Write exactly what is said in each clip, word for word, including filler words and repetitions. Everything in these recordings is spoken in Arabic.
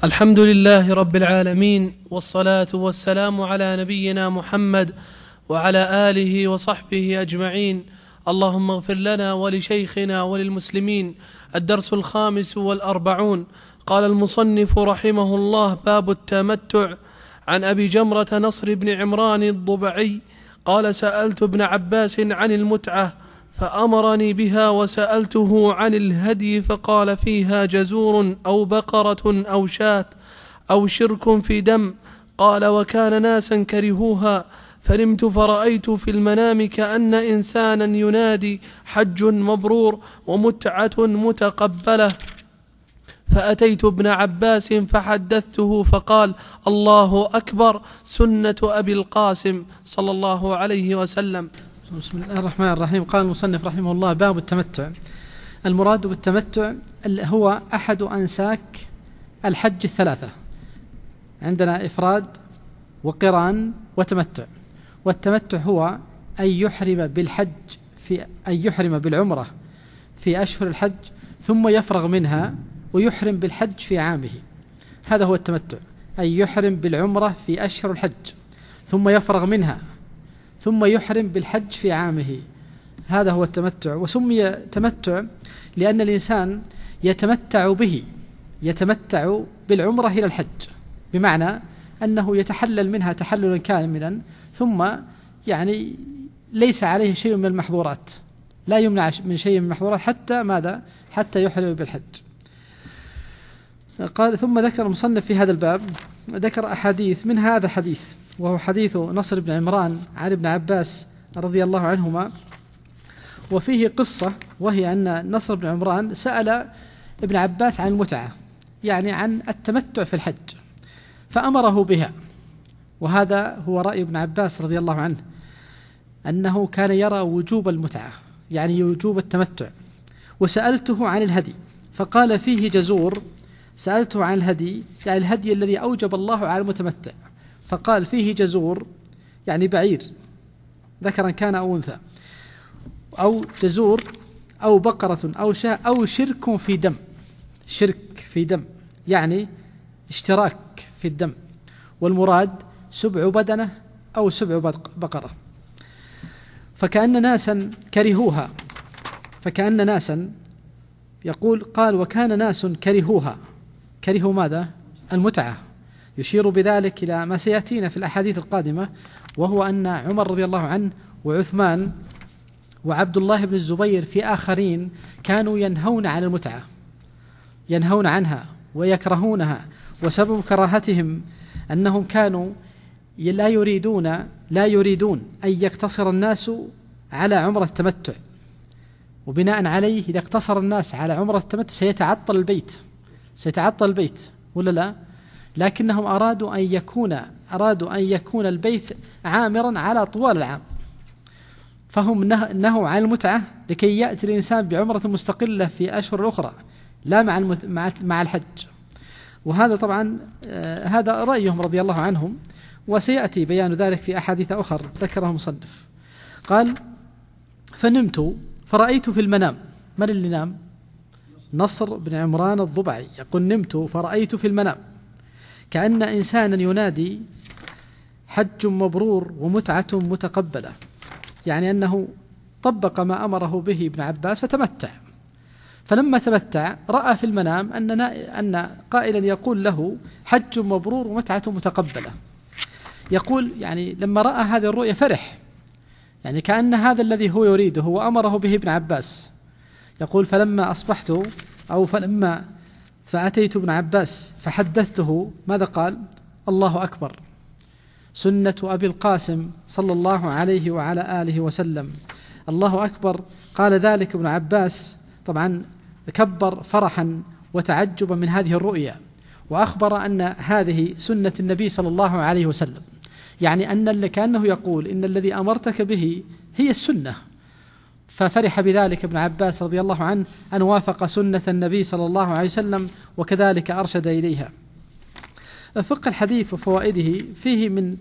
الحمد لله رب العالمين، والصلاة والسلام على نبينا محمد وعلى آله وصحبه أجمعين. اللهم اغفر لنا ولشيخنا وللمسلمين. الدرس الخامس والأربعون. قال المصنف رحمه الله: باب التمتع. عن أبي جمرة نصر بن عمران الضبعي قال: سألت ابن عباس عن المتعة فأمرني بها، وسألته عن الهدي فقال: فيها جزور أو بقرة أو شاة أو شرك في دم. قال: وكان ناسا كرهوها، فنمت فرأيت في المنام كأن إنسانا ينادي: حج مبرور ومتعة متقبلة. فأتيت ابن عباس فحدثته فقال: الله أكبر، سنة أبي القاسم صلى الله عليه وسلم. بسم الله الرحمن الرحيم. قال المصنف رحمه الله: باب التمتع. المراد بالتمتع هو أحد أنساك الحج الثلاثة. عندنا إفراد وقران وتمتع. والتمتع هو أن يحرم بالحج في أن يحرم بالعمرة في أشهر الحج ثم يفرغ منها ويحرم بالحج في عامه. هذا هو التمتع، أن يحرم بالعمرة في أشهر الحج ثم يفرغ منها ثم يحرم بالحج في عامه. هذا هو التمتع. وسمي تمتع لأن الإنسان يتمتع به يتمتع بالعمرة إلى الحج، بمعنى أنه يتحلل منها تحللا كاملا، ثم يعني ليس عليه شيء من المحظورات، لا يمنع من شيء من المحظورات حتى ماذا؟ حتى يحرم بالحج. قال: ثم ذكر المصنف في هذا الباب ذكر أحاديث، من هذا حديث وهو حديث نصر بن عمران عن ابن عباس رضي الله عنهما. وفيه قصة، وهي أن نصر بن عمران سأل ابن عباس عن المتعة، يعني عن التمتع في الحج، فأمره بها. وهذا هو رأي ابن عباس رضي الله عنه، أنه كان يرى وجوب المتعة، يعني وجوب التمتع. وسألته عن الهدي فقال: فيه جزور. سألته عن الهدي، يعني الهدي الذي أوجب الله على المتمتع، فقال: فيه جزور، يعني بعير ذكرا كان أو أنثى، أو جزور أو بقرة أو شاة أو شرك في دم. شرك في دم يعني اشتراك في الدم، والمراد سبع بدنة أو سبع بقرة. فكأن ناسا كرهوها فكأن ناسا يقول قال: وكان ناس كرهوها. كرهوا ماذا؟ المتعة. يشير بذلك إلى ما سيأتينا في الأحاديث القادمة، وهو أن عمر رضي الله عنه وعثمان وعبد الله بن الزبير في آخرين كانوا ينهون عن المتعة، ينهون عنها ويكرهونها. وسبب كراهتهم أنهم كانوا لا يريدون لا يريدون أن يقتصر الناس على عمرة التمتع، وبناء عليه إذا اقتصر الناس على عمرة التمتع سيتعطل البيت سيتعطل البيت ولا لا؟ لكنهم أرادوا أن يكون أرادوا أن يكون البيت عامرا على طوال العام، فهم نهوا عن المتعة لكي يأتي الإنسان بعمرة مستقلة في أشهر الأخرى، لا مع المت... مع... مع الحج. وهذا طبعا آه هذا رأيهم رضي الله عنهم، وسيأتي بيان ذلك في أحاديث أخرى ذكرها المصنف. قال: فنمت فرأيت في المنام. من اللي نام؟ نصر بن عمران الضبعي يقول: نمت فرأيت في المنام كأن إنسانا ينادي: حج مبرور ومتعة متقبلة، يعني أنه طبق ما أمره به ابن عباس فتمتع. فلما تمتع رأى في المنام أن أن قائلا يقول له: حج مبرور ومتعة متقبلة. يقول يعني لما رأى هذه الرؤيا فرح، يعني كأن هذا الذي هو يريده وأمره به ابن عباس. يقول: فلما أصبحت أو فلما فأتيت ابن عباس فحدثته، ماذا قال؟ الله أكبر، سنة أبي القاسم صلى الله عليه وعلى آله وسلم. الله أكبر. قال ذلك ابن عباس طبعا كبر فرحا وتعجبا من هذه الرؤيا، وأخبر أن هذه سنة النبي صلى الله عليه وسلم، يعني أن كأنه يقول إن الذي أمرتك به هي السنة. ففرح بذلك ابن عباس رضي الله عنه أن وافق سنة النبي صلى الله عليه وسلم، وكذلك أرشد إليها. فقه الحديث وفوائده فيه من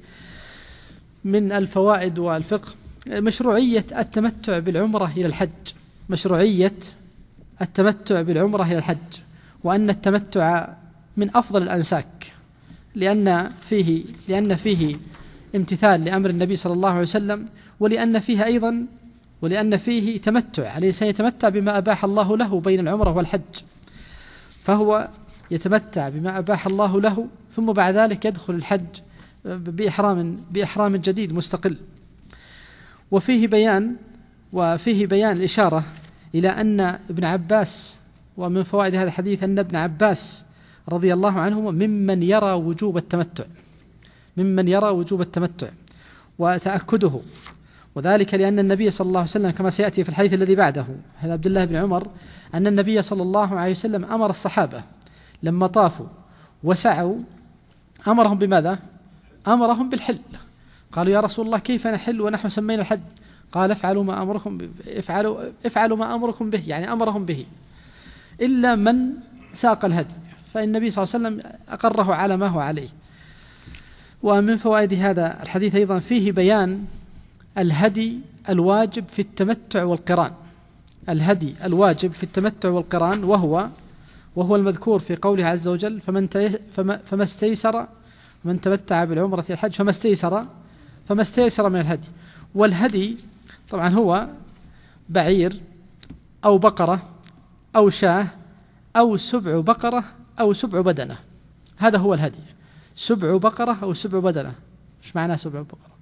من الفوائد والفقه مشروعية التمتع بالعمرة إلى الحج، مشروعية التمتع بالعمرة إلى الحج، وأن التمتع من أفضل الأنساك، لأن فيه لأن فيه امتثال لأمر النبي صلى الله عليه وسلم، ولأن فيه أيضا ولأن فيه تمتع، الإنسان يتمتع بما أباح الله له بين العمرة والحج، فهو يتمتع بما أباح الله له، ثم بعد ذلك يدخل الحج بإحرام بإحرام جديد مستقل. وفيه بيان وفيه بيان الإشارة إلى أن ابن عباس، ومن فوائد هذا الحديث أن ابن عباس رضي الله عنهما ممن يرى وجوب التمتع ممن يرى وجوب التمتع وتأكده، وذلك لأن النبي صلى الله عليه وسلم كما سيأتي في الحديث الذي بعده، هذا عبد الله بن عمر، أن النبي صلى الله عليه وسلم أمر الصحابة لما طافوا وسعوا أمرهم بماذا؟ أمرهم بالحل. قالوا يا رسول الله كيف نحل ونحن سمينا الحج؟ قال افعلوا ما أمركم افعلوا افعلوا ما أمركم به، يعني أمرهم به، إلا من ساق الهدي، فإن النبي صلى الله عليه وسلم أقره على ما هو عليه. ومن فوائد هذا الحديث أيضا فيه بيان الهدي الواجب في التمتع والقران، الهدي الواجب في التمتع والقران، وهو وهو المذكور في قوله عز وجل فمن فما استيسر من تمتع بالعمرة الحج فما استيسر فما استيسر من الهدي. والهدي طبعا هو بعير أو بقرة أو شاة أو سبع بقرة أو سبع بدنة، هذا هو الهدي، سبع بقرة أو سبع بدنة. إيش معناه سبع بقرة؟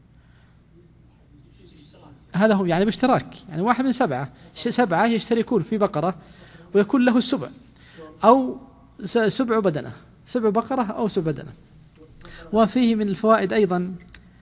هذا هو يعني باشتراك، يعني واحد من سبعة سبعة يشتركون في بقرة ويكون له السبع، أو سبع بدنة، سبع بقرة أو سبع بدنة. وفيه من الفوائد أيضا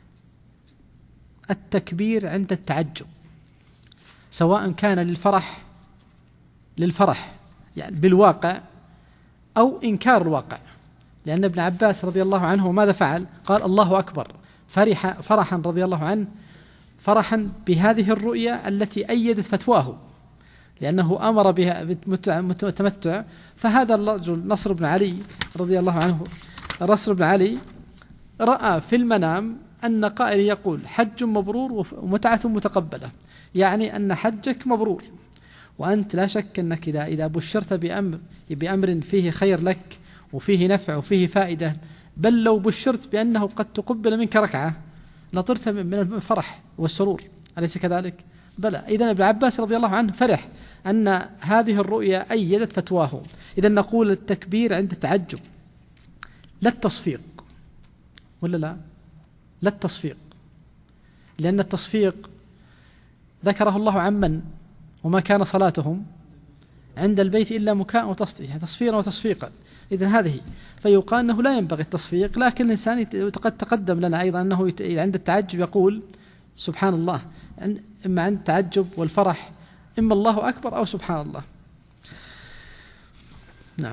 التكبير عند التعجب، سواء كان للفرح للفرح يعني بالواقع أو إنكار الواقع، لأن ابن عباس رضي الله عنه ماذا فعل؟ قال الله أكبر، فرح فرحا رضي الله عنه، فرحا بهذه الرؤية التي أيدت فتواه، لأنه أمر بها بالتمتع. فهذا الرجل نصر بن علي رضي الله عنه، نصر بن علي رأى في المنام أن قائل يقول حج مبرور ومتعة متقبلة، يعني أن حجك مبرور، وأنت لا شك أنك إذا إذا بشرت بأمر بأمر فيه خير لك وفيه نفع وفيه فائدة، بل لو بشرت بأنه قد تقبل منك ركعة لطرت من الفرح والسرور، أليس كذلك؟ بلى. إذن ابن عباس رضي الله عنه فرح أن هذه الرؤيا أيدت فتواه. إذن نقول التكبير عند التعجب، لا التصفيق، ولا لا لا التصفيق، لأن التصفيق ذكره الله عمن وما كان صلاتهم عند البيت إلا مكاء وتصفيق، يعني تصفيرا وتصفيقا. إذن هذه فيقال أنه لا ينبغي التصفيق، لكن الإنسان قد تقدم لنا أيضا أنه عند التعجب يقول سبحان الله، إما عند التعجب والفرح إما الله أكبر أو سبحان الله. نعم.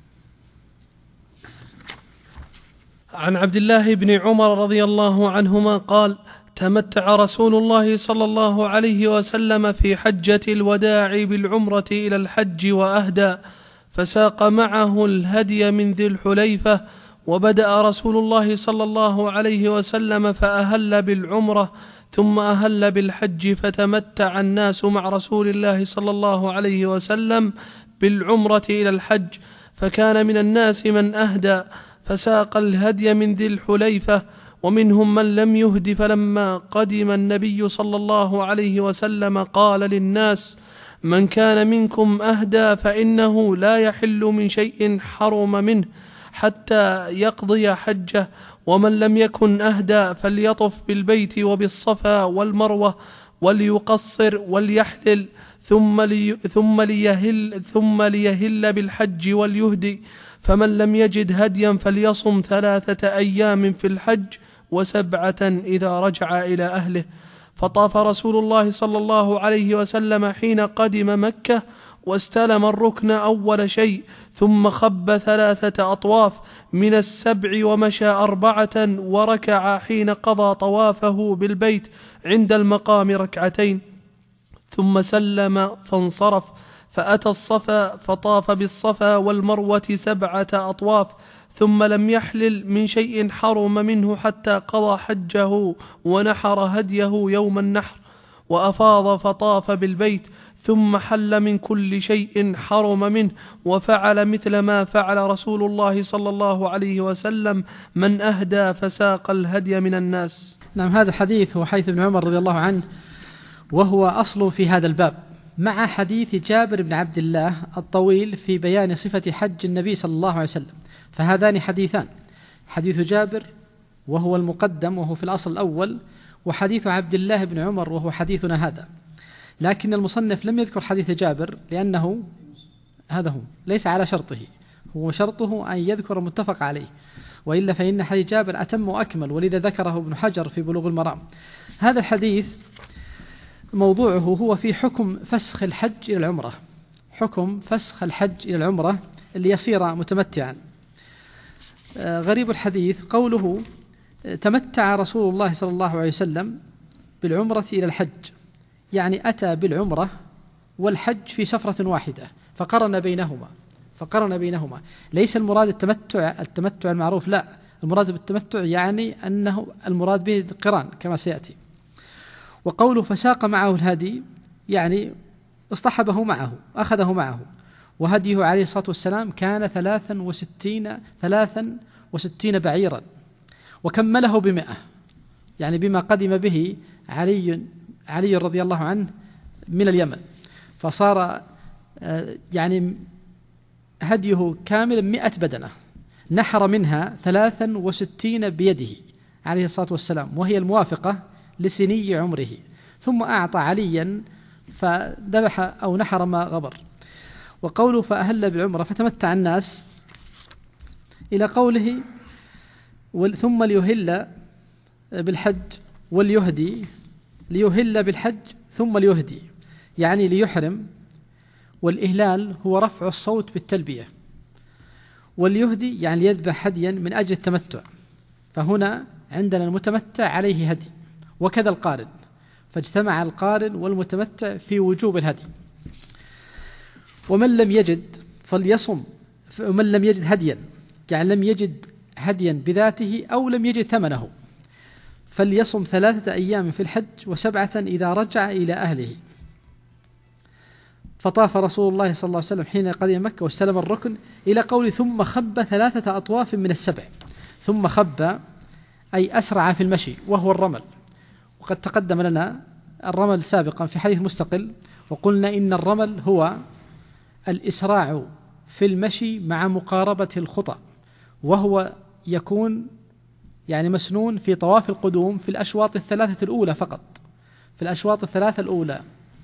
عن عبد الله بن عمر رضي الله عنهما قال تمتع رسول الله صلى الله عليه وسلم في حجة الوداع بالعمرة إلى الحج وأهدى، فساق معه الهدي من ذي الحليفة، وبدأ رسول الله صلى الله عليه وسلم فأهل بالعمرة ثم أهل بالحج، فتمتع الناس مع رسول الله صلى الله عليه وسلم بالعمرة إلى الحج، فكان من الناس من أهدى فساق الهدي من ذي الحليفة، ومنهم من لم يهد. فلما قدم النبي صلى الله عليه وسلم قال للناس من كان منكم أهدى فإنه لا يحل من شيء حرم منه حتى يقضي حجه، ومن لم يكن أهدى فليطف بالبيت وبالصفا والمروة وليقصر وليحلل ثم, لي ثم, ليهل ثم ليهل بالحج وليهدي، فمن لم يجد هديا فليصم ثلاثة أيام في الحج وسبعة إذا رجع إلى أهله. فطاف رسول الله صلى الله عليه وسلم حين قدم مكة واستلم الركن أول شيء، ثم خب ثلاثة أطواف من السبع ومشى أربعة، وركع حين قضى طوافه بالبيت عند المقام ركعتين، ثم سلم فانصرف، فأتى الصفا فطاف بالصفا والمروة سبعة أطواف، ثم لم يحلل من شيء حرم منه حتى قضى حجه ونحر هديه يوم النحر، وأفاض فطاف بالبيت، ثم حل من كل شيء حرم منه وفعل مثل ما فعل رسول الله صلى الله عليه وسلم من أهدى فساق الهدي من الناس. نعم، هذا الحديث هو حديث ابن عمر رضي الله عنه، وهو أصل في هذا الباب، مع حديث جابر بن عبد الله الطويل في بيان صفة حج النبي صلى الله عليه وسلم. فهذان حديثان، حديث جابر وهو المقدم وهو في الأصل الأول، وحديث عبد الله بن عمر وهو حديثنا هذا. لكن المصنف لم يذكر حديث جابر لأنه هذا هو ليس على شرطه، هو شرطه أن يذكر متفق عليه، وإلا فإن حديث جابر أتم وأكمل، ولذا ذكره ابن حجر في بلوغ المرام. هذا الحديث موضوعه هو في حكم فسخ الحج إلى العمرة، حكم فسخ الحج إلى العمرة اللي يصير متمتعا. غريب الحديث قوله تمتع رسول الله صلى الله عليه وسلم بالعمرة إلى الحج، يعني أتى بالعمرة والحج في سفرة واحدة فقرن بينهما فقرن بينهما ليس المراد التمتع التمتع المعروف، لا، المراد بالتمتع يعني أنه المراد به القران كما سيأتي. وقوله فساق معه الهدي يعني اصطحبه معه، أخذه معه، وهديه عليه الصلاة والسلام كان ثلاثا وستين ثلاثا وستين بعيرا، وكمله بمئة، يعني بما قدم به علي علي رضي الله عنه من اليمن، فصار يعني هديه كاملا مئة بدنة، نحر منها ثلاثا وستين بيده عليه الصلاة والسلام، وهي الموافقة لسني عمره، ثم أعطى عليا فذبح أو نحر ما غبر. وقوله فأهل بالعمرة فتمتع الناس إلى قوله ثم ليهل بالحج وليهدي، ليهل بالحج ثم ليهدي يعني ليحرم، والإهلال هو رفع الصوت بالتلبية، وليهدي يعني ليذبح هديا من أجل التمتع، فهنا عندنا المتمتع عليه هدي، وكذا القارن، فاجتمع القارن والمتمتع في وجوب الهدي. ومن لم يجد فليصم، ومن لم يجد هديا يعني لم يجد هديا بذاته أو لم يجد ثمنه فليصم ثلاثة أيام في الحج وسبعة إذا رجع إلى أهله. فطاف رسول الله صلى الله عليه وسلم حين قدم مكة واستلم الركن إلى قول ثم خب ثلاثة أطواف من السبع. ثم خب أي أسرع في المشي وهو الرمل، وقد تقدم لنا الرمل سابقا في حديث مستقل، وقلنا إن الرمل هو الإسراع في المشي مع مقاربة الخطى، وهو يكون يعني مسنون في طواف القدوم في الأشواط الثلاثة الأولى فقط، في الأشواط الثلاثة الأولى.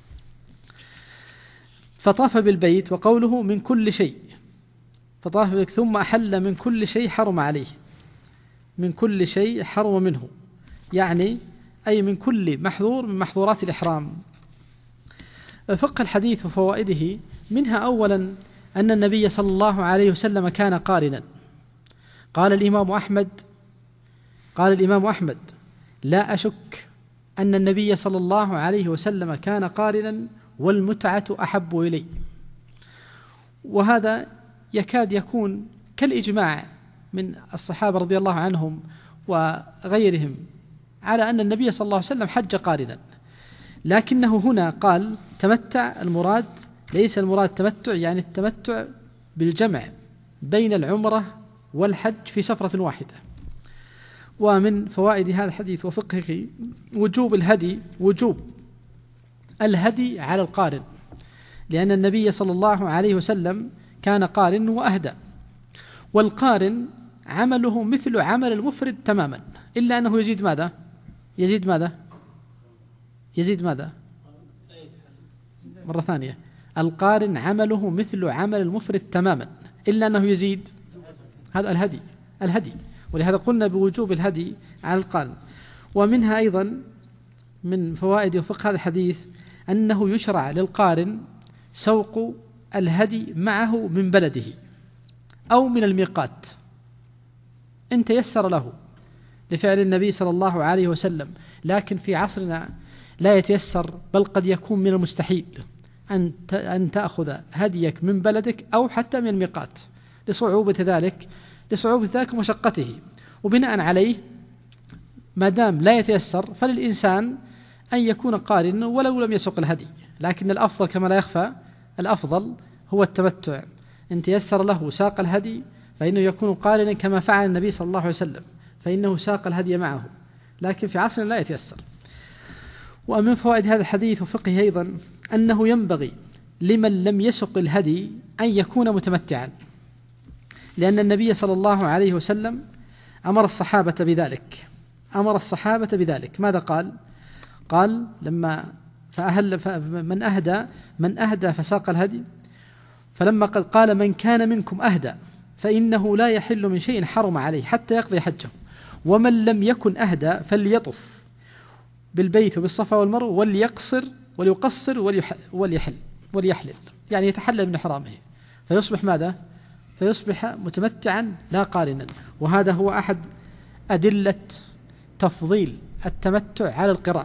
فطاف بالبيت، وقوله من كل شيء، فطاف بالبيت ثم أحل من كل شيء حرم عليه، من كل شيء حرم منه يعني أي من كل محظور من محظورات الإحرام. فقه الحديث وفوائده منها أولا أن النبي صلى الله عليه وسلم كان قارنا. قال الإمام أحمد قال الإمام أحمد لا أشك أن النبي صلى الله عليه وسلم كان قارنا والمتعة أحب إلي، وهذا يكاد يكون كالإجماع من الصحابة رضي الله عنهم وغيرهم على أن النبي صلى الله عليه وسلم حج قارنا، لكنه هنا قال تمتع، المراد ليس المراد تمتع يعني التمتع بالجمع بين العمرة والحج في سفرة واحدة. ومن فوائد هذا الحديث وفقهه وجوب الهدي، وجوب الهدي على القارن، لأن النبي صلى الله عليه وسلم كان قارن وأهدى، والقارن عمله مثل عمل المفرد تماما، إلا أنه يزيد ماذا؟ يزيد ماذا؟ يزيد ماذا؟ مرة ثانية، القارن عمله مثل عمل المفرد تماما إلا أنه يزيد هذا الهدي الهدي ولهذا قلنا بوجوب الهدي على القارن. ومنها أيضا من فوائد وفقه هذا الحديث أنه يشرع للقارن سوق الهدي معه من بلده أو من الميقات إن تيسر له لفعل النبي صلى الله عليه وسلم، لكن في عصرنا لا يتيسر، بل قد يكون من المستحيل أن أن تأخذ هديك من بلدك أو حتى من الميقات لصعوبة ذلك لصعوبة ذلك ومشقته. وبناء عليه ما دام لا يتيسر فللإنسان أن يكون قارنا ولو لم يسق الهدي، لكن الأفضل كما لا يخفى الأفضل هو التمتع. إن تيسر له ساق الهدي فإنه يكون قارنا كما فعل النبي صلى الله عليه وسلم، فإنه ساق الهدي معه، لكن في عصرنا لا يتيسر. ومن فوائد هذا الحديث وفقه أيضا أنه ينبغي لمن لم يسق الهدي أن يكون متمتعا، لأن النبي صلى الله عليه وسلم أمر الصحابة بذلك أمر الصحابة بذلك ماذا قال؟ قال لما فأهل من أهدى من أهدى فساق الهدي، فلما قد قال من كان منكم أهدى فإنه لا يحل من شيء حرم عليه حتى يقضي حجه، ومن لم يكن أهدى فليطف بالبيت وبالصفا والمروة وليقصر وليقصر وليحل وليحلل، يعني يتحلل من حرامه، فيصبح ماذا؟ فيصبح متمتعا لا قارنا. وهذا هو أحد أدلة تفضيل التمتع على القران.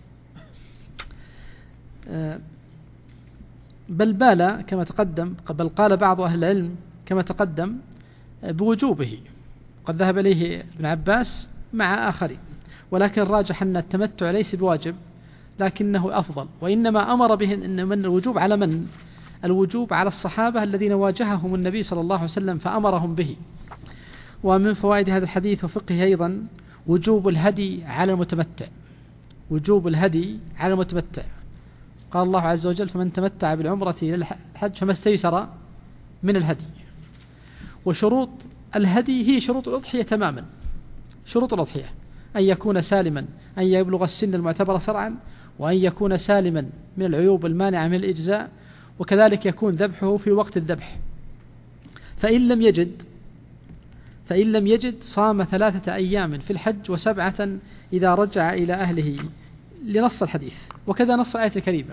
بل بال كما تقدم بل قال بعض أهل العلم كما تقدم بوجوبه، قد ذهب إليه ابن عباس مع آخرين، ولكن الراجح أن التمتع ليس بواجب لكنه أفضل، وإنما أمر به إن من الوجوب على من؟ الوجوب على الصحابة الذين واجههم النبي صلى الله عليه وسلم فأمرهم به. ومن فوائد هذا الحديث وفقه أيضا وجوب الهدي على المتمتع وجوب الهدي على المتمتع. قال الله عز وجل فمن تمتع بالعمرة إلى الحج فما استيسر من الهدي. وشروط الهدي هي شروط الأضحية تماما. شروط الأضحية أن يكون سالما، أن يبلغ السن المعتبر شرعا، وأن يكون سالما من العيوب المانعة من الإجزاء، وكذلك يكون ذبحه في وقت الذبح. فإن لم يجد فإن لم يجد صام ثلاثة أيام في الحج وسبعة إذا رجع إلى أهله لنص الحديث، وكذا نص آية الكريمة.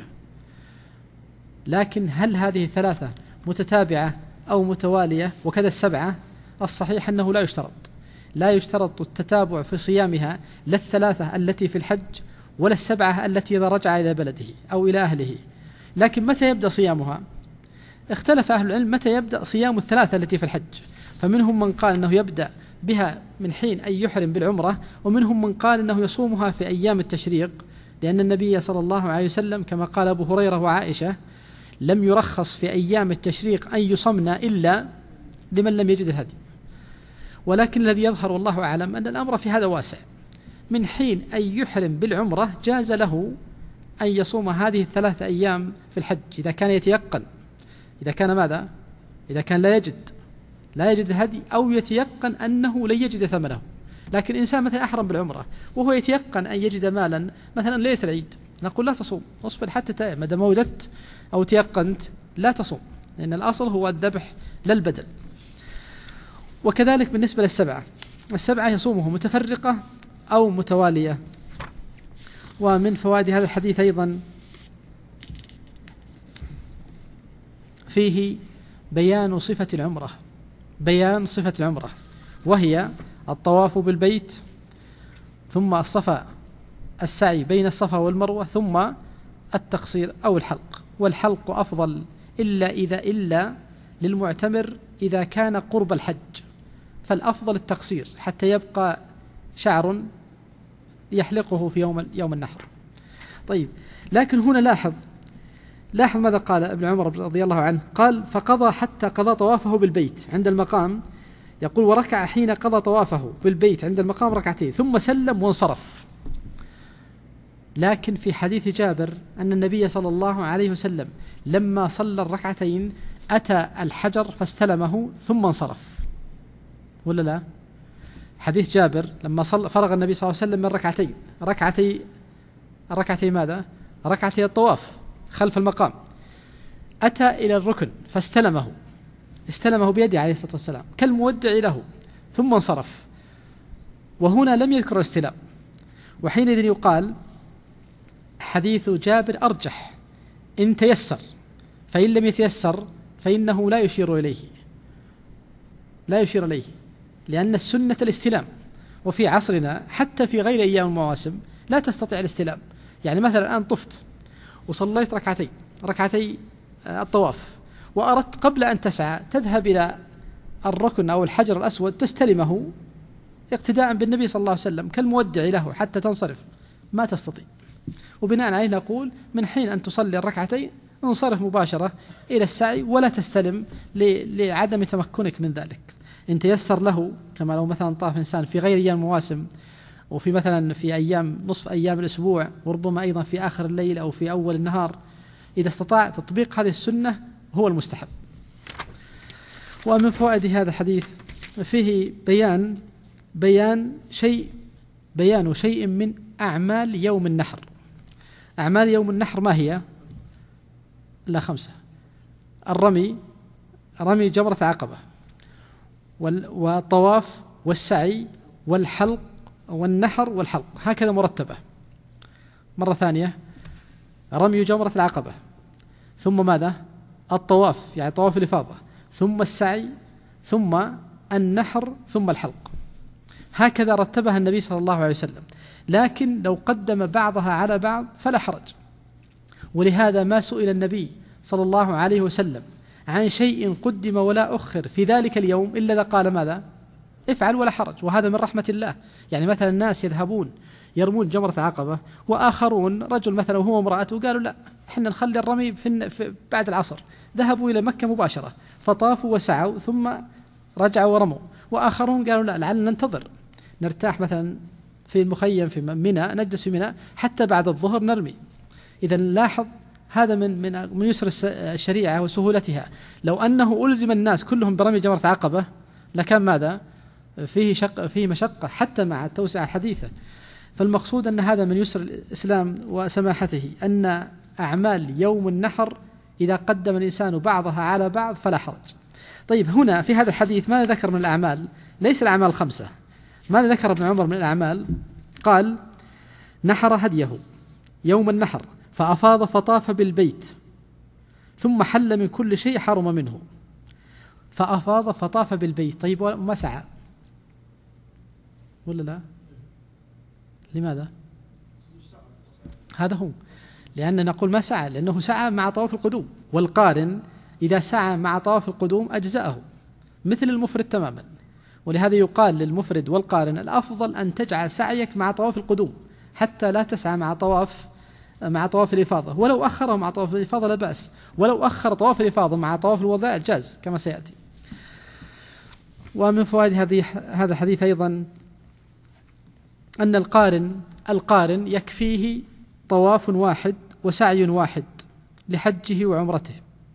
لكن هل هذه الثلاثة متتابعة أو متوالية؟ وكذا السبعة. الصحيح أنه لا يشترط لا يشترط التتابع في صيامها، لا الثلاثة التي في الحج ولا السبعة التي إذا رجع إلى بلده أو إلى أهله. لكن متى يبدأ صيامها؟ اختلف أهل العلم متى يبدأ صيام الثلاثة التي في الحج، فمنهم من قال أنه يبدأ بها من حين أن يحرم بالعمرة، ومنهم من قال أنه يصومها في أيام التشريق، لأن النبي صلى الله عليه وسلم كما قال أبو هريرة وعائشة لم يرخص في أيام التشريق أن يصمن إلا لمن لم يجد الهدي. ولكن الذي يظهر والله أعلم أن الأمر في هذا واسع، من حين أن يحرم بالعمرة جاز له أن يصوم هذه الثلاثة أيام في الحج إذا كان يتيقن إذا كان ماذا؟ إذا كان لا يجد لا يجد الهدي أو يتيقن أنه لن يجد ثمنه. لكن إنسان مثلا أحرم بالعمرة وهو يتيقن أن يجد مالا مثلا ليلة العيد، نقول لا تصوم، اصبر حتى تأم، ما دام وجدت أو تيقنت لا تصوم، لأن الأصل هو الذبح لا البدل. وكذلك بالنسبة للسبعة، السبعة يصومه متفرقة أو متوالية. ومن فوائد هذا الحديث أيضا فيه بيان صفة العمرة بيان صفة العمرة وهي الطواف بالبيت، ثم الصفا السعي بين الصفا والمروة، ثم التقصير أو الحلق. والحلق أفضل إلا إذا إلا للمعتمر إذا كان قرب الحج، فالأفضل التقصير حتى يبقى شعر يحلقه في يوم يوم النحر. طيب، لكن هنا لاحظ لاحظ ماذا قال ابن عمر رضي الله عنه، قال فقضى حتى قضى طوافه بالبيت عند المقام، يقول وركع حين قضى طوافه بالبيت عند المقام ركعتين ثم سلم وانصرف. لكن في حديث جابر أن النبي صلى الله عليه وسلم لما صلى الركعتين أتى الحجر فاستلمه ثم انصرف، ولا لا؟ حديث جابر لما صلى فرغ النبي صلى الله عليه وسلم من ركعتين ركعتي ركعتي ماذا؟ ركعتي الطواف خلف المقام، أتى إلى الركن فاستلمه استلمه بيده عليه الصلاة والسلام كالمودع له ثم انصرف، وهنا لم يذكر الاستلام. وحينئذ يقال حديث جابر أرجح إن تيسر، فإن لم يتيسر فإنه لا يشير إليه لا يشير إليه لأن السنة الاستلام، وفي عصرنا حتى في غير أيام المواسم لا تستطيع الاستلام. يعني مثلا الآن طفت وصليت ركعتين ركعتي الطواف، وأردت قبل أن تسعى تذهب إلى الركن أو الحجر الأسود تستلمه اقتداء بالنبي صلى الله عليه وسلم كالمودع له حتى تنصرف، ما تستطيع وبناء عليه نقول من حين أن تصلي الركعتين انصرف مباشرة إلى السعي ولا تستلم لعدم تمكنك من ذلك. إن تيسر له، كما لو مثلا طاف إنسان في غير أيام المواسم وفي مثلا في أيام نصف أيام الأسبوع وربما أيضا في آخر الليل أو في أول النهار، إذا استطاع تطبيق هذه السنة هو المستحب. ومن فوائد هذا الحديث فيه بيان بيان شيء بيان شيء من أعمال يوم النحر. أعمال يوم النحر ما هي؟ لا خمسة: الرمي، رمي جمرة عقبة، والطواف والسعي والحلق والنحر والحلق، هكذا مرتبة. مرة ثانية: رمي جمرة العقبة، ثم ماذا؟ الطواف يعني طواف الإفاضة، ثم السعي، ثم النحر، ثم الحلق. هكذا رتبها النبي صلى الله عليه وسلم، لكن لو قدم بعضها على بعض فلا حرج. ولهذا ما سئل النبي صلى الله عليه وسلم عن شيء قدم ولا أخر في ذلك اليوم إلا إذا قال ماذا؟ افعل ولا حرج. وهذا من رحمة الله. يعني مثلا الناس يذهبون يرمون جمرة عقبة، وآخرون رجل مثلا وهو امرأته قالوا لا احنا نخلي الرمي في, في بعد العصر، ذهبوا إلى مكة مباشرة فطافوا وسعوا ثم رجعوا ورموا. وآخرون قالوا لا لعلنا ننتظر نرتاح مثلا في المخيم في منى، نجلس في منى حتى بعد الظهر نرمي. إذا لاحظ هذا من من من يسر الشريعة وسهولتها. لو أنه ألزم الناس كلهم برمي جمرة عقبة لكان ماذا؟ فيه شق فيه مشقة حتى مع التوسعة الحديثة. فالمقصود أن هذا من يسر الإسلام وسماحته، أن أعمال يوم النحر إذا قدم الإنسان بعضها على بعض فلا حرج. طيب هنا في هذا الحديث ماذا ذكر من الأعمال؟ ليس الأعمال الخمسة. ماذا ذكر ابن عمر من الأعمال؟ قال: نحر هديه يوم النحر فأفاض فطاف بالبيت ثم حل من كل شيء حرم منه. فأفاض فطاف بالبيت. طيب وما سعى ولا لا؟ لماذا؟ هذا هو، لأن نقول ما سعى لأنه سعى مع طواف القدوم، والقارن إذا سعى مع طواف القدوم أجزأه مثل المفرد تماما. ولهذا يقال للمفرد والقارن الأفضل أن تجعل سعيك مع طواف القدوم حتى لا تسعى مع طواف مع طواف الإفاضة. ولو أخره مع طواف الإفاضة لا بأس، ولو أخر طواف الإفاضة مع طواف الوداع جاز كما سيأتي. ومن فوائد هذه هذا الحديث أيضا أن القارن القارن يكفيه طواف واحد وسعي واحد لحجه وعمرته.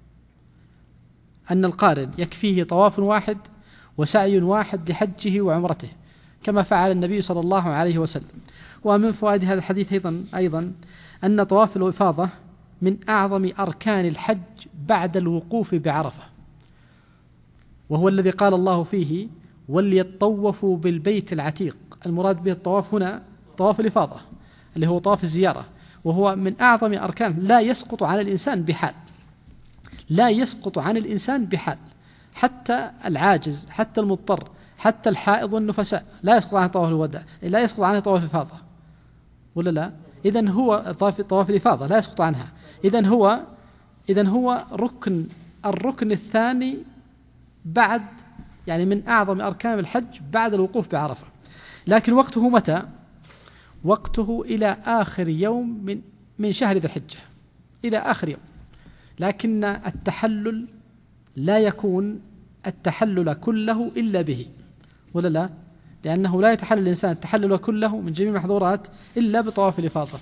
أن القارن يكفيه طواف واحد وسعي واحد لحجه وعمرته كما فعل النبي صلى الله عليه وسلم. ومن فوائد هذا الحديث أيضا أيضا أن طواف الإفاضة من أعظم أركان الحج بعد الوقوف بعرفة، وهو الذي قال الله فيه: وليطوفوا بالبيت العتيق. المراد به الطواف هنا طواف الإفاضة اللي هو طواف الزيارة، وهو من أعظم أركان لا يسقط عن الإنسان بحال، لا يسقط عن الإنسان بحال، حتى العاجز، حتى المضطر، حتى الحائض والنفساء لا يسقط عنه طواف الوداع، لا يسقط عنه طواف الإفاضة ولا لا؟ إذن هو طواف طواف الإفاضة لا يسقط عنها. إذن هو إذن هو ركن الركن الثاني بعد، يعني من أعظم أركان الحج بعد الوقوف بعرفة. لكن وقته متى؟ وقته إلى آخر يوم من من شهر ذي الحجة، إلى آخر يوم. لكن التحلل لا يكون التحلل كله إلا به ولا لا؟ لأنه لا يتحلل الإنسان التحلل كله من جميع المحظورات إلا بطواف الإفاضة.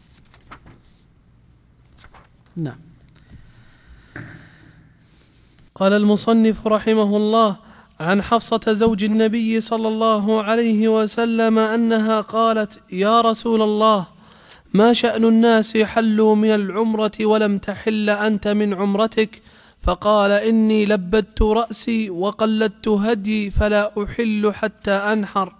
نعم. قال المصنف رحمه الله: عن حفصة زوج النبي صلى الله عليه وسلم أنها قالت: يا رسول الله، ما شأن الناس حلوا من العمرة ولم تحل أنت من عمرتك؟ فقال: إني لبدت رأسي وقلدت هدي فلا أحل حتى أنحر.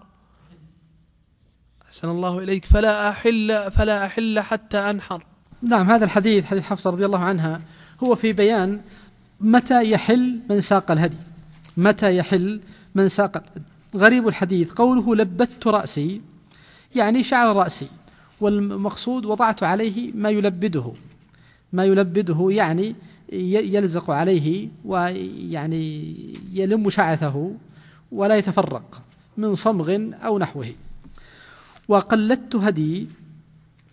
أحسن الله إليك. فلا أحل فلا أحل حتى أنحر. نعم، هذا الحديث حديث حفصة رضي الله عنها هو في بيان متى يحل من ساق الهدي، متى يحل من ساق. غريب الحديث قوله لبدت رأسي، يعني شعر رأسي، والمقصود وضعت عليه ما يلبده، ما يلبده يعني يلزق عليه ويعني يلم شعثه ولا يتفرق من صمغ أو نحوه. وقلدت هدي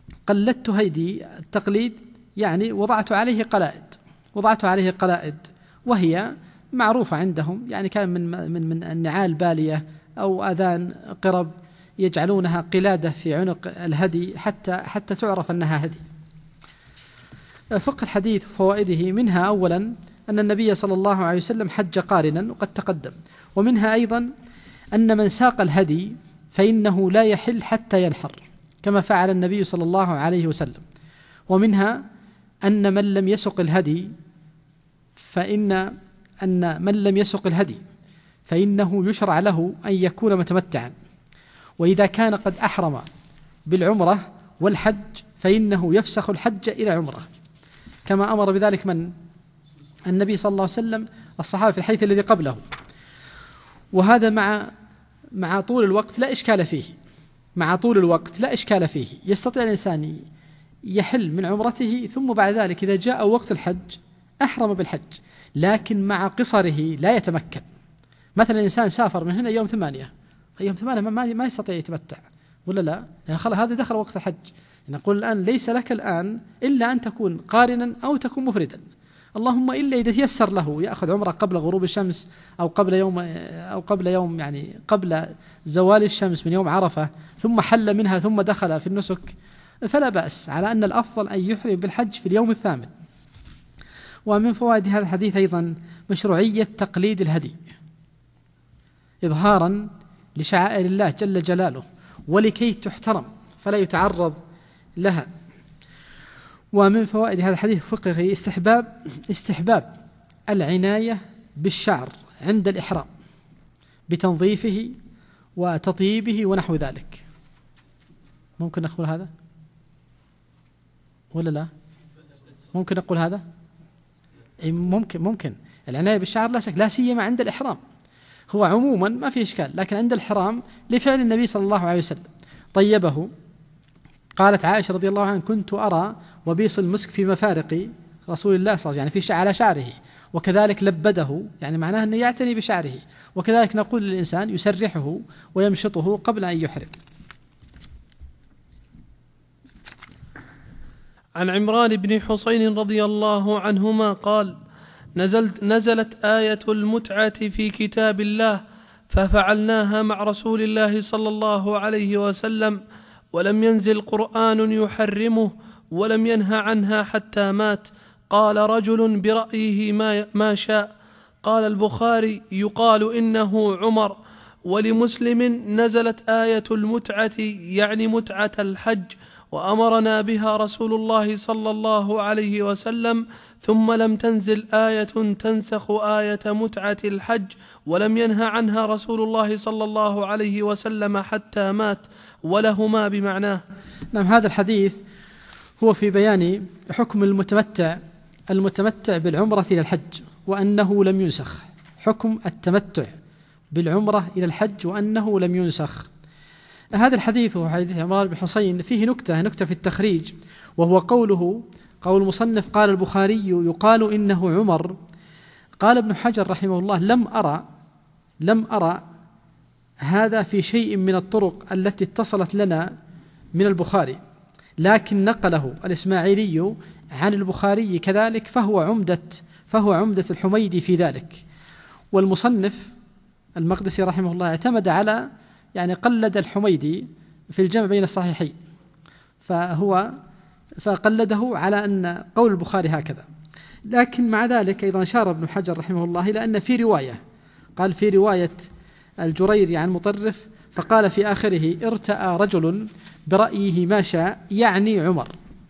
قلدت هدي التقليد يعني وضعت عليه قلائد وضعت عليه قلائد وهي معروفة عندهم، يعني كان من من من النعال بالية أو آذان قرب يجعلونها قلادة في عنق الهدي حتى حتى تعرف أنها هدي. فقه الحديث وفوائده منها أولا أن النبي صلى الله عليه وسلم حج قارنا وقد تقدم، ومنها أيضا أن من ساق الهدي فإنه لا يحل حتى ينحر كما فعل النبي صلى الله عليه وسلم. ومنها أن من لم يسق الهدي فإن أن من لم يسق الهدي فإنه يشرع له أن يكون متمتعا، وإذا كان قد أحرم بالعمرة والحج فإنه يفسخ الحج إلى عمرة، كما أمر بذلك من النبي صلى الله عليه وسلم الصحابة في الحديث الذي قبله. وهذا مع مع طول الوقت لا إشكال فيه مع طول الوقت لا إشكال فيه يستطيع الإنسان يحل من عمرته ثم بعد ذلك إذا جاء وقت الحج أحرم بالحج، لكن مع قصره لا يتمكن. مثلا الإنسان سافر من هنا يوم ثمانية، يوم ثمانية ما, ما يستطيع يتمتع ولا لا، لأن خلاص هذا دخل وقت الحج. نقول الآن ليس لك الآن إلا أن تكون قارنا أو تكون مفردا، اللهم إلا إذا تيسر له يأخذ عمره قبل غروب الشمس أو قبل يوم أو قبل يوم يعني قبل زوال الشمس من يوم عرفة ثم حل منها ثم دخل في النسك فلا بأس، على أن الأفضل أن يحرم بالحج في اليوم الثامن. ومن فوائد هذا الحديث أيضا مشروعية تقليد الهدي إظهارا لشعائر الله جل جلاله ولكي تحترم فلا يتعرض لها. ومن فوائد هذا الحديث فقهي استحباب استحباب العناية بالشعر عند الإحرام بتنظيفه وتطييبه ونحو ذلك. ممكن نقول هذا ولا لا؟ ممكن نقول هذا؟ ممكن ممكن العناية بالشعر لا شك، لا سيما عند الإحرام، هو عموما ما في إشكال، لكن عند الإحرام لفعل النبي صلى الله عليه وسلم طيبه. قالت عائشة رضي الله عنها كنت أرى وبيص المسك في مفارق رسول الله صلى الله عليه وسلم يعني في على شعره، وكذلك لبده يعني معناه أنه يعتني بشعره، وكذلك نقول للإنسان يسرحه ويمشطه قبل أن يحرم. عن عمران بن حسين رضي الله عنهما قال نزلت, نزلت آية المتعة في كتاب الله ففعلناها مع رسول الله صلى الله عليه وسلم ولم ينزل قرآن يحرمه ولم ينه عنها حتى مات. قال رجل برأيه ما, ما شاء. قال البخاري يقال إنه عمر. ولمسلم نزلت آية المتعة يعني متعة الحج وأمرنا بها رسول الله صلى الله عليه وسلم ثم لم تنزل آية تنسخ آية متعة الحج ولم ينه عنها رسول الله صلى الله عليه وسلم حتى مات ولهما بمعناه. نعم، هذا الحديث هو في بيان حكم المتمتع المتمتع بالعمرة إلى الحج وأنه لم ينسخ، حكم التمتع بالعمرة إلى الحج وأنه لم ينسخ. هذا الحديث هو حديث عمران بن حسين فيه نكتة نكتة في التخريج، وهو قوله قول المصنف قال البخاري يقال إنه عمر. قال ابن حجر رحمه الله لم أرى لم أرى هذا في شيء من الطرق التي اتصلت لنا من البخاري، لكن نقله الإسماعيلي عن البخاري كذلك فهو عمدة فهو عمدة الحميدي في ذلك. والمصنف المقدسي رحمه الله اعتمد على يعني قلد الحميدي في الجمع بين الصحيحين، فهو فقلده على أن قول البخاري هكذا. لكن مع ذلك أيضا أشار ابن حجر رحمه الله إلى أن في رواية قال في رواية الجريري عن مطرف فقال في آخره ارتأى رجل برأيه ما شاء يعني عمر.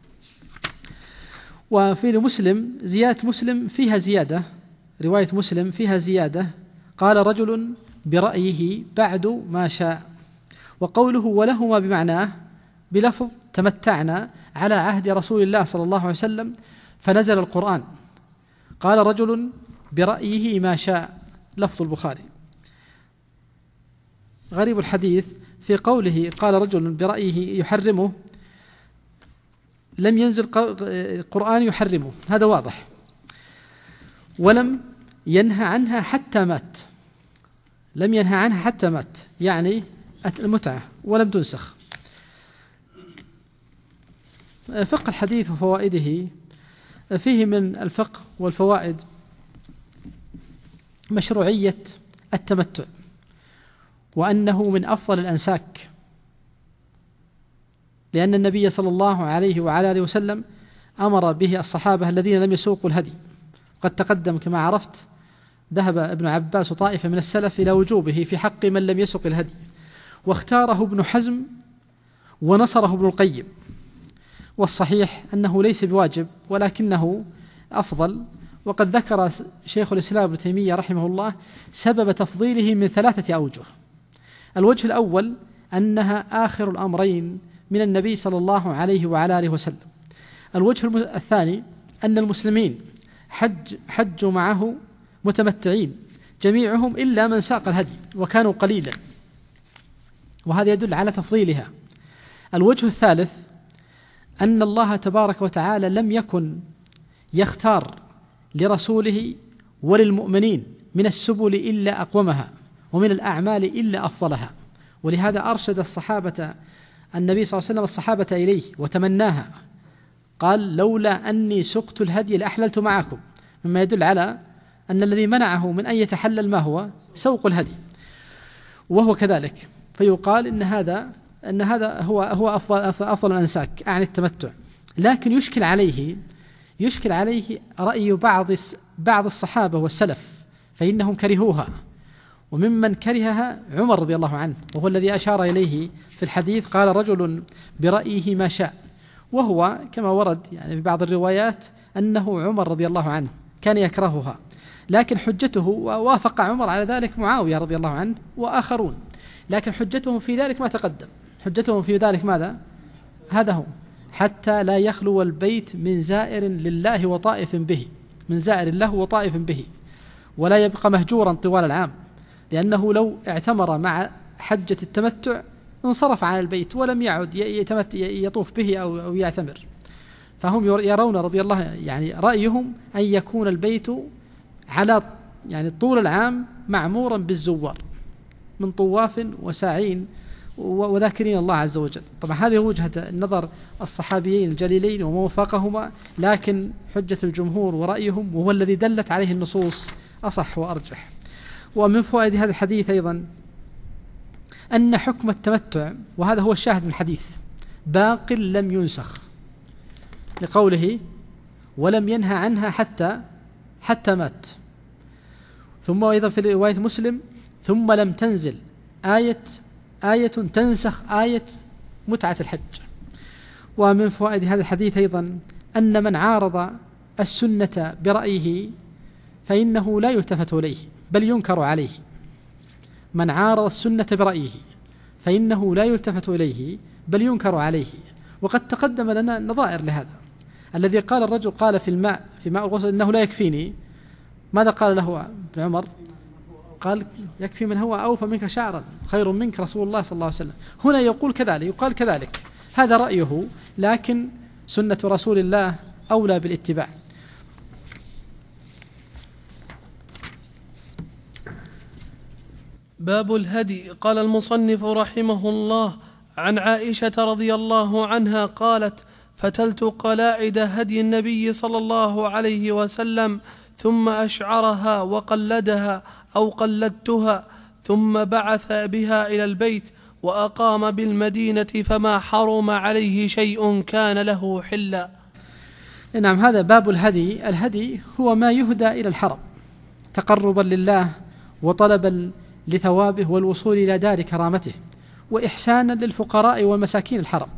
وفي مسلم زيادة مسلم فيها زيادة رواية مسلم فيها زيادة قال رجل برأيه بعد ما شاء. وقوله ولهما بمعناه بلفظ تمتعنا على عهد رسول الله صلى الله عليه وسلم فنزل القرآن. قال رجل برأيه ما شاء لفظ البخاري. غريب الحديث في قوله قال رجل برأيه يحرمه لم ينزل القرآن يحرمه، هذا واضح. ولم ينهى عنها حتى مات، لم ينهى عنها حتى مات يعني المتعة ولم تنسخ. فقه الحديث وفوائده. فيه من الفقه والفوائد مشروعية التمتع، وأنه من أفضل الأنساك، لأن النبي صلى الله عليه وعلى آله وسلم أمر به الصحابة الذين لم يسوقوا الهدي. قد تقدم كما عرفت ذهب ابن عباس وطائفة من السلف إلى وجوبه في حق من لم يسق الهدي، واختاره ابن حزم ونصره ابن القيم، والصحيح أنه ليس بواجب ولكنه أفضل. وقد ذكر شيخ الإسلام ابن تيمية رحمه الله سبب تفضيله من ثلاثة أوجه. الوجه الأول أنها آخر الأمرين من النبي صلى الله عليه وعلى آله وسلم. الوجه الثاني أن المسلمين حج حجوا معه متمتعين جميعهم إلا من ساق الهدي وكانوا قليلا، وهذا يدل على تفضيلها. الوجه الثالث أن الله تبارك وتعالى لم يكن يختار لرسوله وللمؤمنين من السبل إلا أقومها ومن الأعمال إلا أفضلها، ولهذا أرشد الصحابة النبي صلى الله عليه وسلم الصحابة إليه وتمناها، قال لولا أني سقت الهدي لأحللت معكم، مما يدل على أن الذي منعه من أن يتحلل ما هو سوق الهدي، وهو كذلك. فيقال إن هذا أن هذا هو هو أفضل أفضل الأنساك، أعني التمتع. لكن يشكل عليه يشكل عليه رأي بعض بعض الصحابة والسلف، فإنهم كرهوها، وممن كرهها عمر رضي الله عنه، وهو الذي أشار إليه في الحديث، قال رجل برأيه ما شاء، وهو كما ورد يعني في بعض الروايات أنه عمر رضي الله عنه كان يكرهها، لكن حجته، ووافق عمر على ذلك معاوية رضي الله عنه وآخرون، لكن حجتهم في ذلك ما تقدم. حجتهم في ذلك ماذا؟ هذا هو، حتى لا يخلو البيت من زائر لله وطائف به، من زائر له وطائف به، ولا يبقى مهجورا طوال العام، لأنه لو اعتمر مع حجة التمتع انصرف عن البيت ولم يعد يطوف به أو يعتمر. فهم يرون رضي الله يعني رأيهم أن يكون البيت على يعني طول العام معمورا بالزوار من طواف وساعين وذاكرين الله عز وجل. طبعا هذه وجهة النظر الصحابيين الجليلين وموافقهما، لكن حجة الجمهور ورأيهم وهو الذي دلت عليه النصوص أصح وأرجح. ومن فوائد هذا الحديث أيضا أن حكم التمتع، وهذا هو الشاهد من الحديث، باق لم ينسخ، لقوله ولم ينهى عنها حتى حتى مات. ثم أيضا في رواية مسلم ثم لم تنزل آية آية تنسخ آية متعة الحج. ومن فوائد هذا الحديث أيضا أن من عارض السنة برأيه فإنه لا يلتفت إليه بل ينكر عليه. من عارض السنة برأيه فإنه لا يلتفت إليه بل ينكر عليه. وقد تقدم لنا نظائر لهذا. الذي قال الرجل قال في الماء في ماء الغسل إنه لا يكفيني، ماذا قال له ابن عمر؟ قال يكفي من هو أوفى منك شعرا خير منك رسول الله صلى الله عليه وسلم. هنا يقول كذلك، يقال كذلك، هذا رأيه، لكن سنة رسول الله أولى بالاتباع. باب الهدي. قال المصنف رحمه الله: عن عائشة رضي الله عنها قالت: فتلت قلائد هدي النبي صلى الله عليه وسلم ثم أشعرها وقلدها أو قلدتها، ثم بعث بها إلى البيت وأقام بالمدينة، فما حرم عليه شيء كان له حلا. نعم، هذا باب الهدي. الهدي هو ما يهدى إلى الحرم تقربا لله وطلبا لثوابه والوصول إلى دار كرامته وإحسانا للفقراء والمساكين الحرم.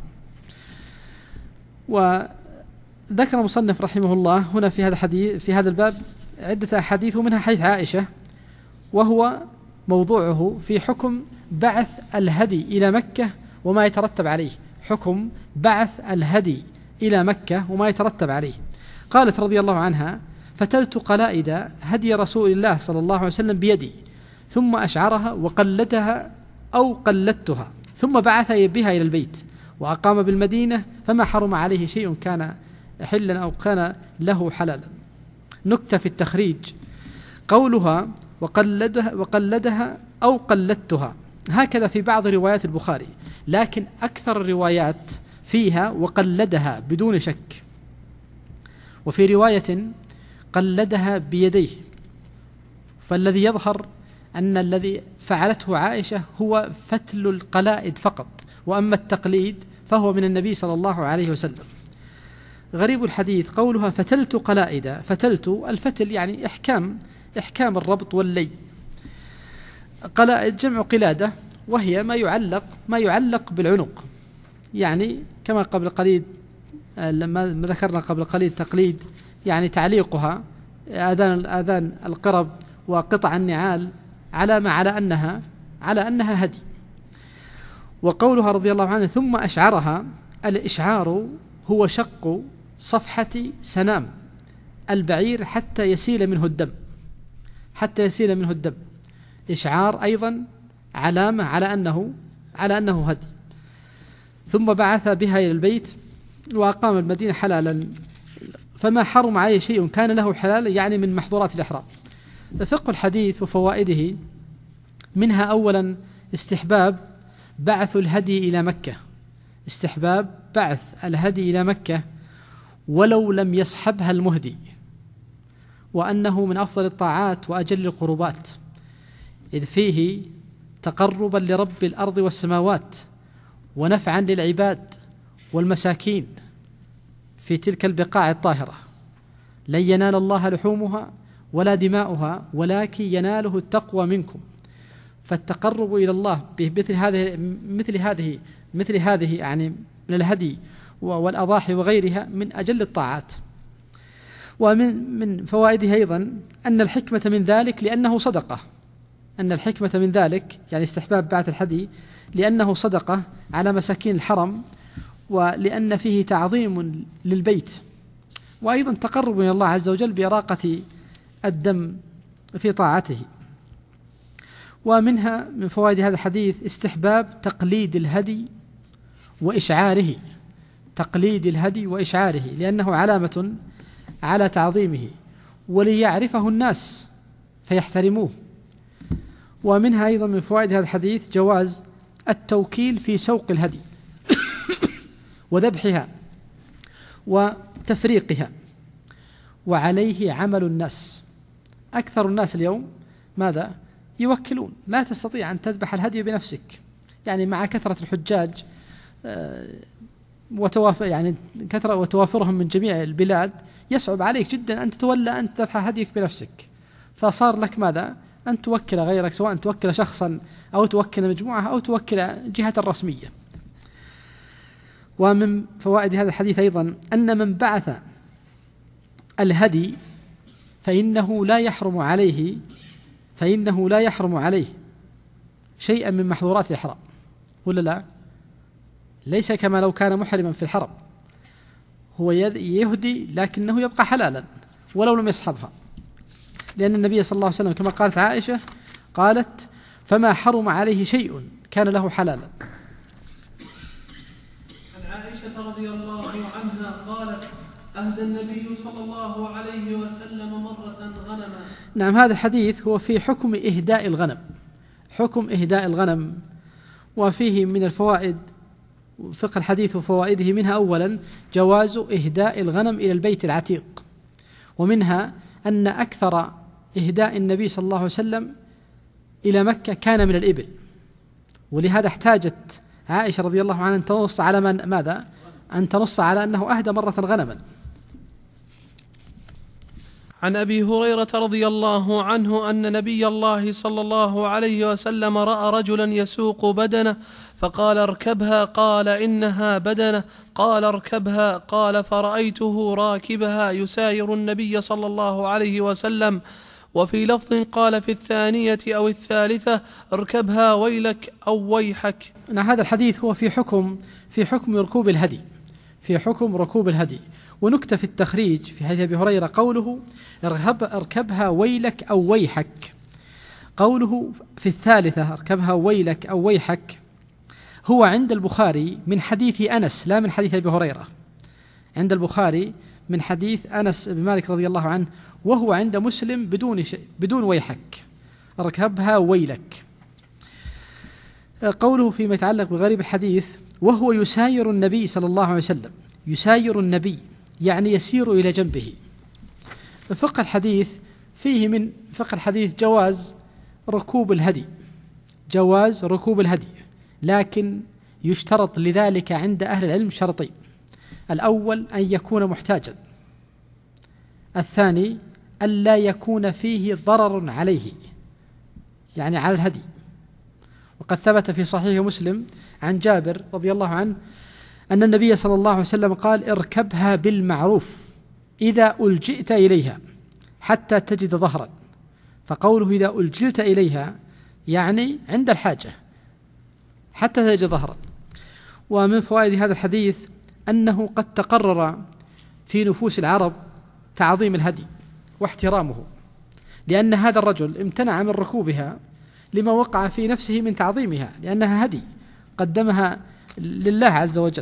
وذكر المصنف رحمه الله هنا في هذا الحديث في هذا الباب عدة أحاديث، ومنها حديث عائشة، وهو موضوعه في حكم بعث الهدي إلى مكة وما يترتب عليه. حكم بعث الهدي إلى مكة وما يترتب عليه. قالت رضي الله عنها: فتلت قلائد هدي رسول الله صلى الله عليه وسلم بيدي ثم أشعرها وقلدها أو قلدتها، ثم بعث بها إلى البيت وأقام بالمدينة، فما حرم عليه شيء كان حلا أو كان له حلالا. نكتة في التخريج: قولها وقلدها, وقلدها أو قلدتها هكذا في بعض روايات البخاري، لكن أكثر الروايات فيها وقلدها بدون شك. وفي رواية قلدها بيديه. فالذي يظهر أن الذي فعلته عائشة هو فتل القلائد فقط، وأما التقليد فهو من النبي صلى الله عليه وسلم. غريب الحديث قولها فتلت قلائد. فتلت الفتل يعني إحكام إحكام الربط واللي. قلائد جمع قلادة، وهي ما يعلق ما يعلق بالعنق، يعني كما قبل قليل لما ذكرنا قبل قليل تقليد يعني تعليقها آذان آذان القرب وقطع النعال علامة على أنها على أنها هدي. وقولها رضي الله عنه ثم أشعرها، الإشعار هو شق صفحة سنام البعير حتى يسيل منه الدم حتى يسيل منه الدم إشعار أيضا علامة على أنه على أنه هدي. ثم بعث بها إلى البيت وأقام المدينة حلالا، فما حرم عليه شيء كان له حلالا، يعني من محظورات الإحرام. فقه الحديث وفوائده منها أولا استحباب بعث الهدي إلى مكة، استحباب بعث الهدي إلى مكة ولو لم يصحبها المهدي، وأنه من أفضل الطاعات وأجل القربات، إذ فيه تقربا لرب الأرض والسماوات ونفعا للعباد والمساكين في تلك البقاع الطاهرة. لن ينال الله لحومها ولا دماؤها ولكن يناله التقوى منكم. فالتقرب إلى الله بمثل هذه مثل هذه مثل هذه يعني من الهدي والأضاحي وغيرها من أجل الطاعات. ومن من فوائده أيضا أن الحكمة من ذلك لأنه صدقة أن الحكمة من ذلك يعني استحباب بعث الهدي لأنه صدقة على مساكين الحرم، ولأن فيه تعظيم للبيت، وأيضا تقرب إلى الله عز وجل بإراقة الدم في طاعته. ومنها من فوائد هذا الحديث استحباب تقليد الهدي وإشعاره تقليد الهدي وإشعاره لأنه علامة على تعظيمه وليعرفه الناس فيحترموه. ومنها أيضا من فوائد هذا الحديث جواز التوكيل في سوق الهدي وذبحها وتفريقها، وعليه عمل الناس. أكثر الناس اليوم ماذا؟ يوكلون. لا تستطيع أن تذبح الهدي بنفسك، يعني مع كثرة الحجاج وتوافر يعني كثرة وتوافرهم من جميع البلاد يصعب عليك جدا أن تتولى أن تذبح هديك بنفسك، فصار لك ماذا؟ أن توكل غيرك، سواء توكل شخصا أو توكل مجموعة أو توكل جهة رسمية. ومن فوائد هذا الحديث أيضا أن من بعث الهدي فإنه لا يحرم عليه فإنه لا يحرم عليه شيئا من محظورات الإحرام، ولا لا؟ ليس كما لو كان محرما في الحرم، هو يهدي لكنه يبقى حلالا ولو لم يصحبها، لأن النبي صلى الله عليه وسلم كما قالت عائشة قالت فما حرم عليه شيء كان له حلالا. عن عائشة رضي الله عنها قالت أهدى النبي صلى الله عليه وسلم مرة غنما. نعم، هذا الحديث هو في حكم إهداء الغنم حكم إهداء الغنم وفيه من الفوائد فقه الحديث وفوائده منها أولا جواز إهداء الغنم إلى البيت العتيق، ومنها أن أكثر إهداء النبي صلى الله عليه وسلم إلى مكة كان من الإبل، ولهذا احتاجت عائشة رضي الله عنها أن تنص على من ماذا؟ أن تنص على أنه أهدى مرة غنما. عن أبي هريرة رضي الله عنه أن نبي الله صلى الله عليه وسلم رأى رجلا يسوق بدنه فقال اركبها، قال إنها بدنه، قال اركبها، قال فرأيته راكبها يساير النبي صلى الله عليه وسلم. وفي لفظ قال في الثانية أو الثالثة اركبها ويلك أو ويحك. هذا الحديث هو في حكم في حكم ركوب الهدي في حكم ركوب الهدي ونكتة في التخريج في حديث أبي هريرة قوله اركبها ويلك أو ويحك. قوله في الثالثة اركبها ويلك أو ويحك هو عند البخاري من حديث أنس لا من حديث أبي هريرة، عند البخاري من حديث أنس بن مالك رضي الله عنه، وهو عند مسلم بدون شيء بدون ويحك اركبها ويلك. قوله فيما يتعلق بغريب الحديث: وهو يساير النبي صلى الله عليه وسلم. يساير النبي يعني يسير إلى جنبه. فقه الحديث فيه من فقه الحديث جواز ركوب الهدي، جواز ركوب الهدي، لكن يشترط لذلك عند أهل العلم شرطين: الأول أن يكون محتاجا، الثاني ألا يكون فيه ضرر عليه يعني على الهدي. وقد ثبت في صحيح مسلم عن جابر رضي الله عنه أن النبي صلى الله عليه وسلم قال: اركبها بالمعروف إذا ألجئت إليها حتى تجد ظهرا. فقوله إذا ألجئت إليها يعني عند الحاجة حتى تجد ظهرا. ومن فوائد هذا الحديث أنه قد تقرر في نفوس العرب تعظيم الهدي واحترامه، لأن هذا الرجل امتنع من ركوبها لما وقع في نفسه من تعظيمها، لأنها هدي قدمها لله عز وجل.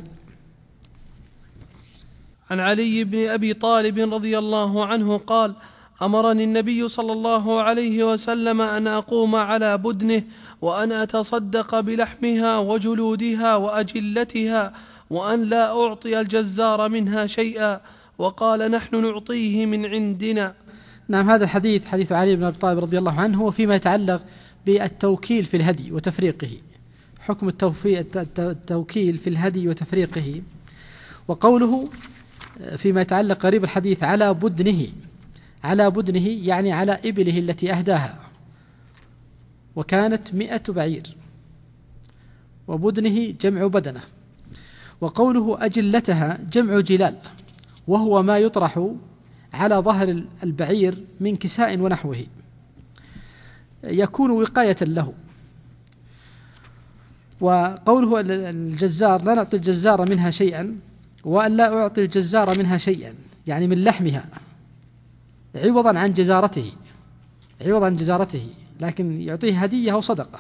عن علي بن أبي طالب رضي الله عنه قال: أمرني النبي صلى الله عليه وسلم أن أقوم على بدنه وأن أتصدق بلحمها وجلودها وأجلتها، وأن لا أعطي الجزار منها شيئا، وقال: نحن نعطيه من عندنا. نعم، هذا الحديث حديث علي بن أبي طالب رضي الله عنه، وفيما يتعلق بالتوكيل في الهدي وتفريقه، حكم التوكيل في الهدي وتفريقه. وقوله فيما يتعلق قريب الحديث على بدنه، على بدنه يعني على إبله التي أهداها، وكانت مئة بعير، وبدنه جمع بدنه. وقوله أجلتها جمع جلال، وهو ما يطرح على ظهر البعير من كساء ونحوه، يكون وقاية له. وقوله الجزار لا نعطي الجزار منها شيئا، وأن لا أعطي الجزار منها شيئا يعني من لحمها عوضا عن جزارته، عوضا عن جزارته، لكن يعطيه هدية أو صدقة.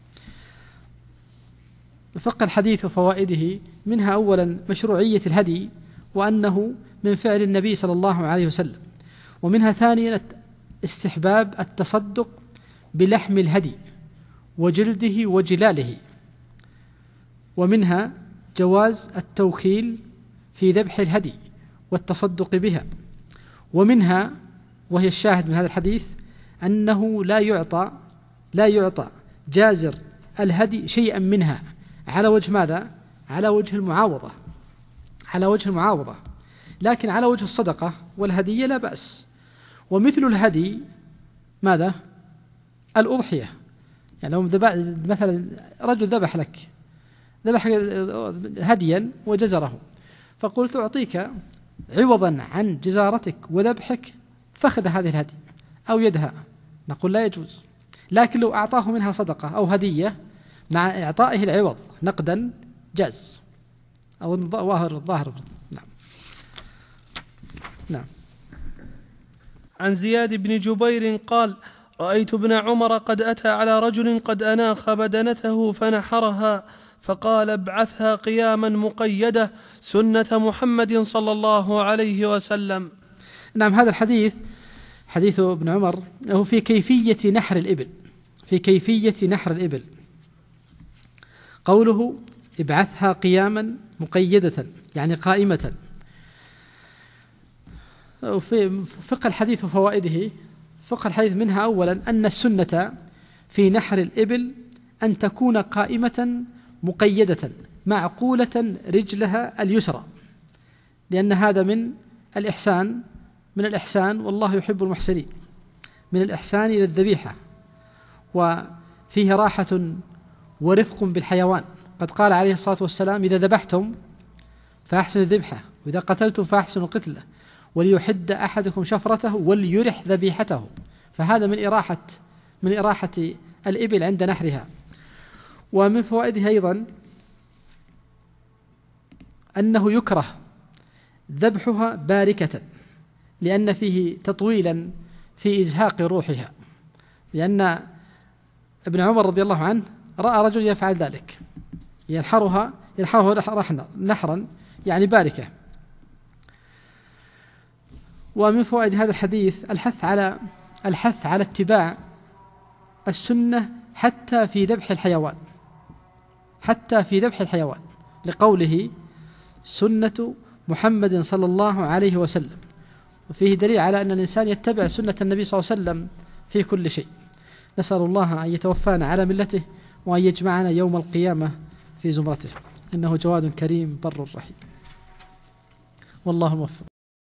فقه الحديث وفوائده منها أولا مشروعية الهدي، وأنه من فعل النبي صلى الله عليه وسلم. ومنها ثانيا استحباب التصدق بلحم الهدي وجلده وجلاله. ومنها جواز التوكيل في ذبح الهدي والتصدق بها. ومنها وهي الشاهد من هذا الحديث أنه لا يعطى لا يعطى جازر الهدي شيئا منها على وجه ماذا؟ على وجه المعاوضة، على وجه المعاوضة، لكن على وجه الصدقة والهدية لا بأس. ومثل الهدي ماذا؟ الأضحية. يعني لو مثلا رجل ذبح لك ذبح هديا وجزره، فقلت أعطيك عوضا عن جزارتك وذبحك فخذ هذه الهدي أو يدها، نقول لا يجوز. لكن لو أعطاه منها صدقة أو هدية مع إعطائه العوض نقدا جاز، أو الظاهر الظاهر نعم. نعم. عن زياد بن جبير قال: رأيت ابن عمر قد أتى على رجل قد أناخ بدنته فنحرها، فقال: ابعثها قياما مقيدة سنة محمد صلى الله عليه وسلم. نعم، هذا الحديث حديث ابن عمر هو في كيفية نحر الإبل، في كيفية نحر الإبل. قوله ابعثها قياما مقيدة يعني قائمة. وفي فقه الحديث وفوائده، فقه الحديث منها أولا أن السنة في نحر الإبل أن تكون قائمة مقيدة معقولة رجلها اليسرى، لأن هذا من الإحسان من الإحسان والله يحب المحسنين، من الإحسان إلى الذبيحة، وفيه راحة ورفق بالحيوان. قد قال عليه الصلاة والسلام: إذا ذبحتم فأحسنوا الذبحة، وإذا قتلتم فأحسنوا القتلة، وليحد أحدكم شفرته وليرح ذبيحته. فهذا من إراحة من إراحة الإبل عند نحرها. ومن فوائدها أيضا أنه يكره ذبحها باركة، لأن فيه تطويلا في إزهاق روحها، لأن ابن عمر رضي الله عنه رأى رجل يفعل ذلك، ينحرها ينحرها نحرا يعني باركة. ومن فوائد هذا الحديث الحث على الحث على اتباع السنة حتى في ذبح الحيوان، حتى في ذبح الحيوان، لقوله سنة محمد صلى الله عليه وسلم. وفيه دليل على أن الإنسان يتبع سنة النبي صلى الله عليه وسلم في كل شيء. نسأل الله أن يتوفانا على ملته وأن يجمعنا يوم القيامة في زمرته، إنه جواد كريم بر رحيم. والله موفق.